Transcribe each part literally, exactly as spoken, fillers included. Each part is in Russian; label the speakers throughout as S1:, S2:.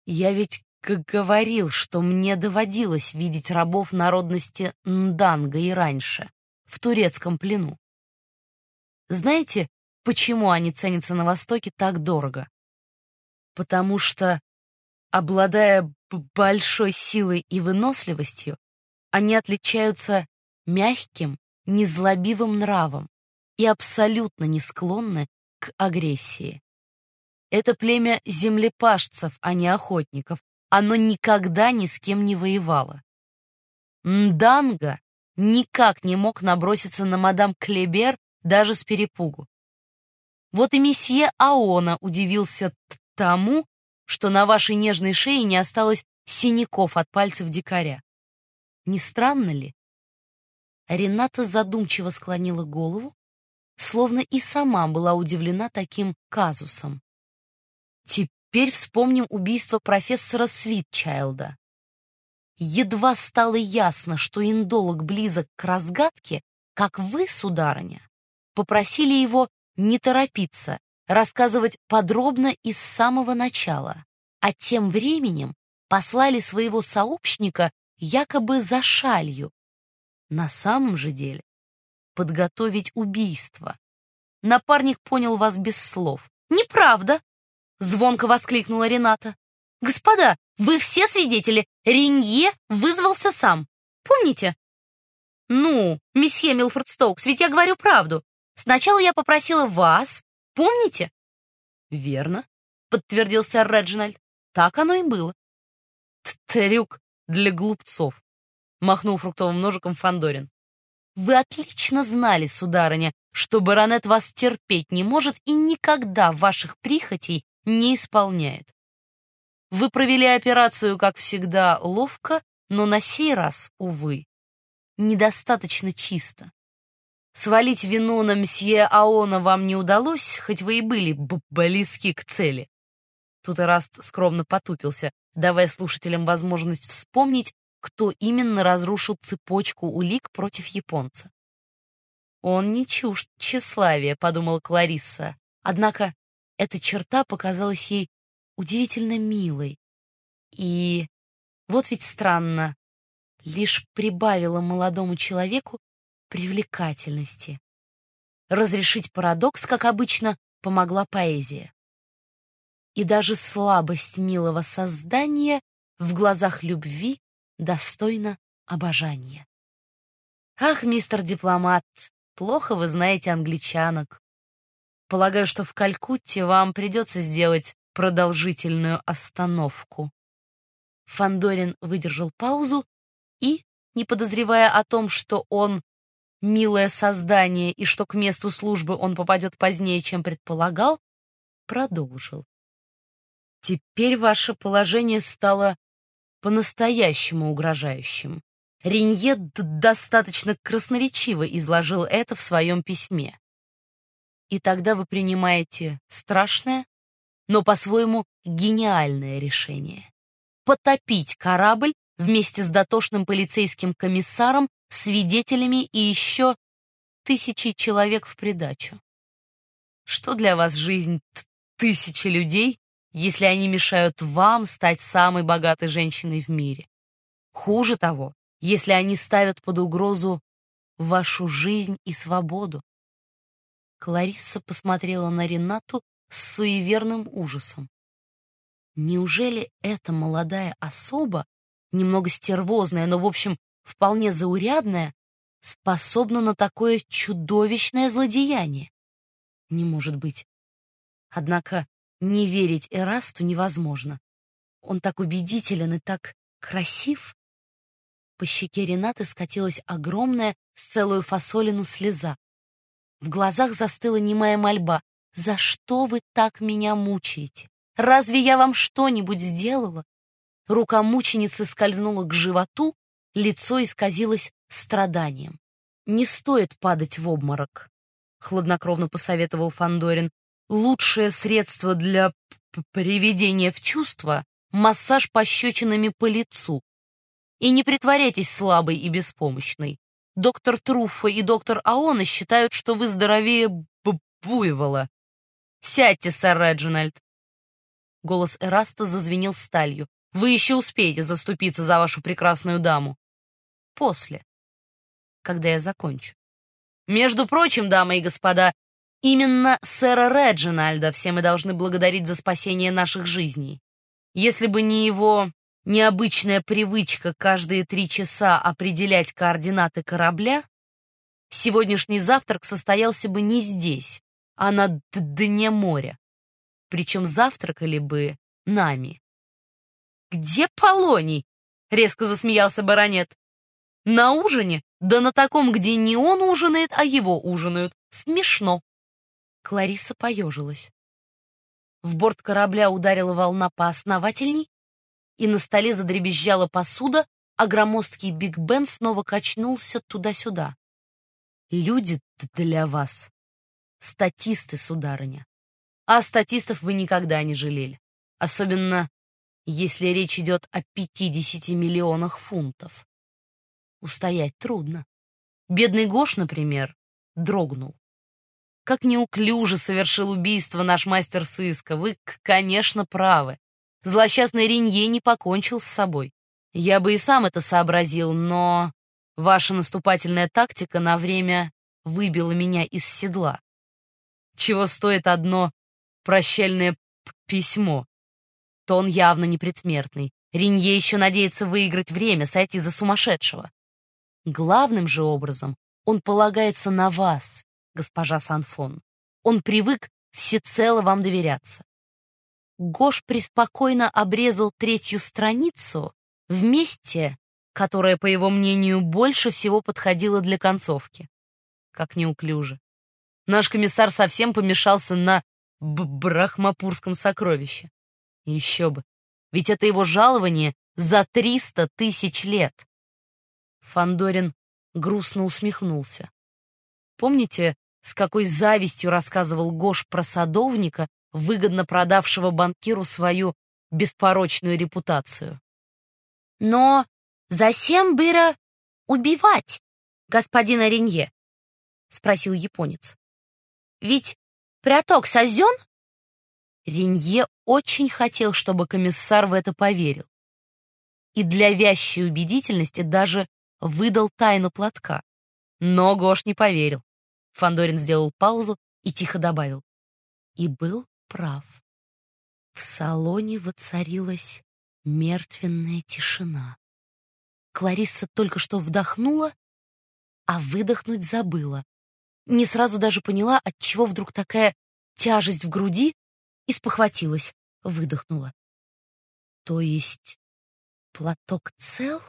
S1: Я ведь г- говорил, что мне доводилось видеть рабов народности Нданга и раньше, в турецком плену. Знаете, почему они ценятся на Востоке так дорого? Потому что, обладая б- большой силой и выносливостью, они отличаются мягким, незлобивым нравом и абсолютно не склонны к агрессии. Это племя землепашцев, а не охотников. Оно никогда ни с кем не воевало. Нданга никак не мог наброситься на мадам Клебер даже с перепугу. Вот и месье Аона удивился т- тому, что на вашей нежной шее не осталось синяков от пальцев дикаря. Не странно ли? Рената задумчиво склонила голову, словно и сама была удивлена таким казусом. Теперь вспомним убийство профессора Свитчайлда. Едва стало ясно, что индолог близок к разгадке, как вы, сударыня, попросили его не торопиться, рассказывать подробно и с самого начала, а тем временем послали своего сообщника якобы за шалью. На самом же деле подготовить убийство. Напарник понял вас без слов. «Неправда!» — звонко воскликнула Рената. «Господа, вы все свидетели. Ренье вызвался сам. Помните?» «Ну, месье Милфорд Стоукс, ведь я говорю правду. Сначала я попросила вас. Помните?» «Верно», — подтвердил сэр Реджинальд. «Так оно и было». «Трюк для глупцов», — махнул фруктовым ножиком Фандорин. «Вы отлично знали, сударыня, что баронет вас терпеть не может и никогда ваших прихотей не исполняет. Вы провели операцию, как всегда, ловко, но на сей раз, увы, недостаточно чисто. Свалить вину на мсье Аона вам не удалось, хоть вы и были б- близки к цели». Тут Эраст скромно потупился, давая слушателям возможность вспомнить, кто именно разрушил цепочку улик против японца. «Он не чужд тщеславия», — подумала Кларисса. Однако эта черта показалась ей удивительно милой. И, вот ведь странно, лишь прибавила молодому человеку привлекательности. Разрешить парадокс, как обычно, помогла поэзия. И даже слабость милого создания в глазах любви достойна обожания. Ах, мистер дипломат, плохо вы знаете англичанок. Полагаю, что в Калькутте вам придется сделать продолжительную остановку. Фандорин выдержал паузу и, не подозревая о том, что он милое создание и что к месту службы он попадет позднее, чем предполагал, продолжил. Теперь ваше положение стало по-настоящему угрожающим. Ренье достаточно красноречиво изложил это в своем письме. И тогда вы принимаете страшное, но по-своему гениальное решение — потопить корабль вместе с дотошным полицейским комиссаром, свидетелями и еще тысячей человек в придачу. Что для вас жизнь тысячи людей, если они мешают вам стать самой богатой женщиной в мире? Хуже того, если они ставят под угрозу вашу жизнь и свободу. Кларисса посмотрела на Ренату с суеверным ужасом. Неужели эта молодая особа, немного стервозная, но, в общем, вполне заурядная, способна на такое чудовищное злодеяние? Не может быть. Однако не верить Эрасту невозможно. Он так убедителен и так красив. По щеке Ренаты скатилась огромная с целую фасолину слеза. В глазах застыла немая мольба. «За что вы так меня мучаете? Разве я вам что-нибудь сделала?» Рука мученицы скользнула к животу, лицо исказилось страданием. «Не стоит падать в обморок», — хладнокровно посоветовал Фандорин. «Лучшее средство для приведения в чувство — массаж пощечинами по лицу. И не притворяйтесь слабой и беспомощной. Доктор Труффо и доктор Аона считают, что вы здоровее буйвола. Сядьте, сэр Реджинальд». Голос Эраста зазвенел сталью. «Вы еще успеете заступиться за вашу прекрасную даму. После, когда я закончу. Между прочим, дамы и господа, именно сэра Реджинальда все мы должны благодарить за спасение наших жизней. Если бы не его необычная привычка каждые три часа определять координаты корабля, сегодняшний завтрак состоялся бы не здесь, а на дне моря. Причем завтракали бы нами». «Где Полоний?» — резко засмеялся баронет. «На ужине? Да на таком, где не он ужинает, а его ужинают. Смешно». Клариса поежилась. В борт корабля ударила волна поосновательней, и на столе задребезжала посуда, а громоздкий Биг Бен снова качнулся туда-сюда. «Люди для вас — статисты, сударыня. А статистов вы никогда не жалели. Особенно, если речь идет о пятидесяти миллионах фунтов. Устоять трудно. Бедный Гош, например, дрогнул. Как неуклюже совершил убийство наш мастер сыска. Вы, конечно, правы. Злосчастный Ренье не покончил с собой. Я бы и сам это сообразил, но ваша наступательная тактика на время выбила меня из седла. Чего стоит одно прощальное письмо? То он явно не предсмертный. Ренье еще надеется выиграть время, сойти за сумасшедшего. Главным же образом он полагается на вас, госпожа Сан-Фон. Он привык всецело вам доверяться. Гош преспокойно обрезал третью страницу в месте, которое, по его мнению, больше всего подходило для концовки. Как неуклюже. Наш комиссар совсем помешался на брахмапурском сокровище. Еще бы, ведь это его жалование за триста тысяч лет. Фандорин грустно усмехнулся. Помните, с какой завистью рассказывал Гош про садовника, выгодно продавшего банкиру свою беспорочную репутацию? «Но засем было убивать господина Ренье?» — спросил японец. «Ведь пряток сожжен?» Ренье очень хотел, чтобы комиссар в это поверил. И для вящей убедительности даже выдал тайну платка. Но Гош не поверил. Фандорин сделал паузу и тихо добавил. И был прав. В салоне воцарилась мертвенная тишина. Кларисса только что вдохнула, а выдохнуть забыла. Не сразу даже поняла, отчего вдруг такая тяжесть в груди, и спохватилась, выдохнула. То есть платок цел?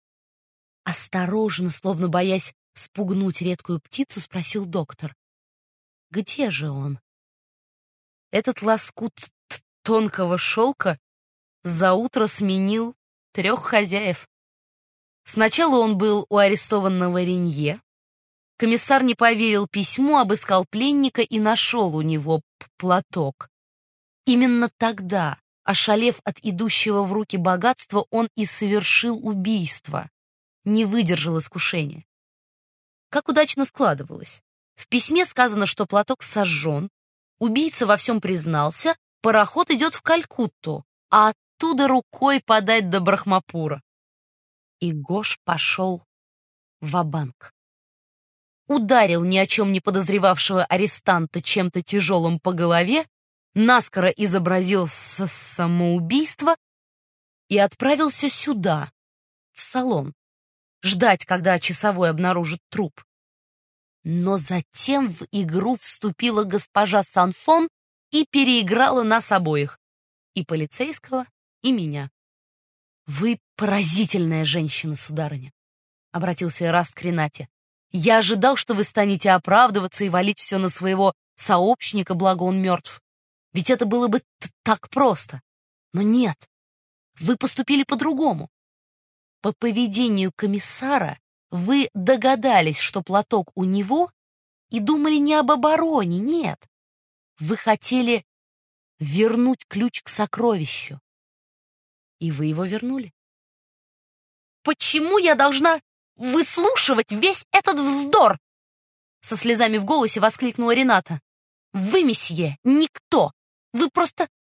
S1: Осторожно, словно боясь спугнуть редкую птицу, спросил доктор. Где же он? Этот лоскут тонкого шелка за утро сменил трех хозяев. Сначала он был у арестованного Ренье. Комиссар не поверил письму, обыскал пленника и нашел у него платок. Именно тогда, ошалев от идущего в руки богатства, он и совершил убийство. Не выдержал искушения. Как удачно складывалось. В письме сказано, что платок сожжен, убийца во всем признался, пароход идет в Калькутту, а оттуда рукой подать до Брахмапура. И Гош пошел ва-банк. Ударил ни о чем не подозревавшего арестанта чем-то тяжелым по голове, наскоро изобразил самоубийство и отправился сюда, в салон, ждать, когда часовой обнаружит труп. Но затем в игру вступила госпожа Сан-Фон и переиграла нас обоих, и полицейского, и меня. «Вы поразительная женщина, сударыня», — обратился Эраст к Ренате. «Я ожидал, что вы станете оправдываться и валить все на своего сообщника, благо он мертв. Ведь это было бы так просто. Но нет, вы поступили по-другому. По поведению комиссара вы догадались, что платок у него, и думали не об обороне, нет. Вы хотели вернуть ключ к сокровищу. И вы его вернули. «Почему я должна выслушивать весь этот вздор?» Со слезами в голосе воскликнула Рената. «Вы, месье, никто. Вы просто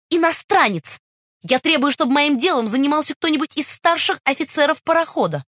S1: иностранец. Я требую, чтобы моим делом занимался кто-нибудь из старших офицеров парохода.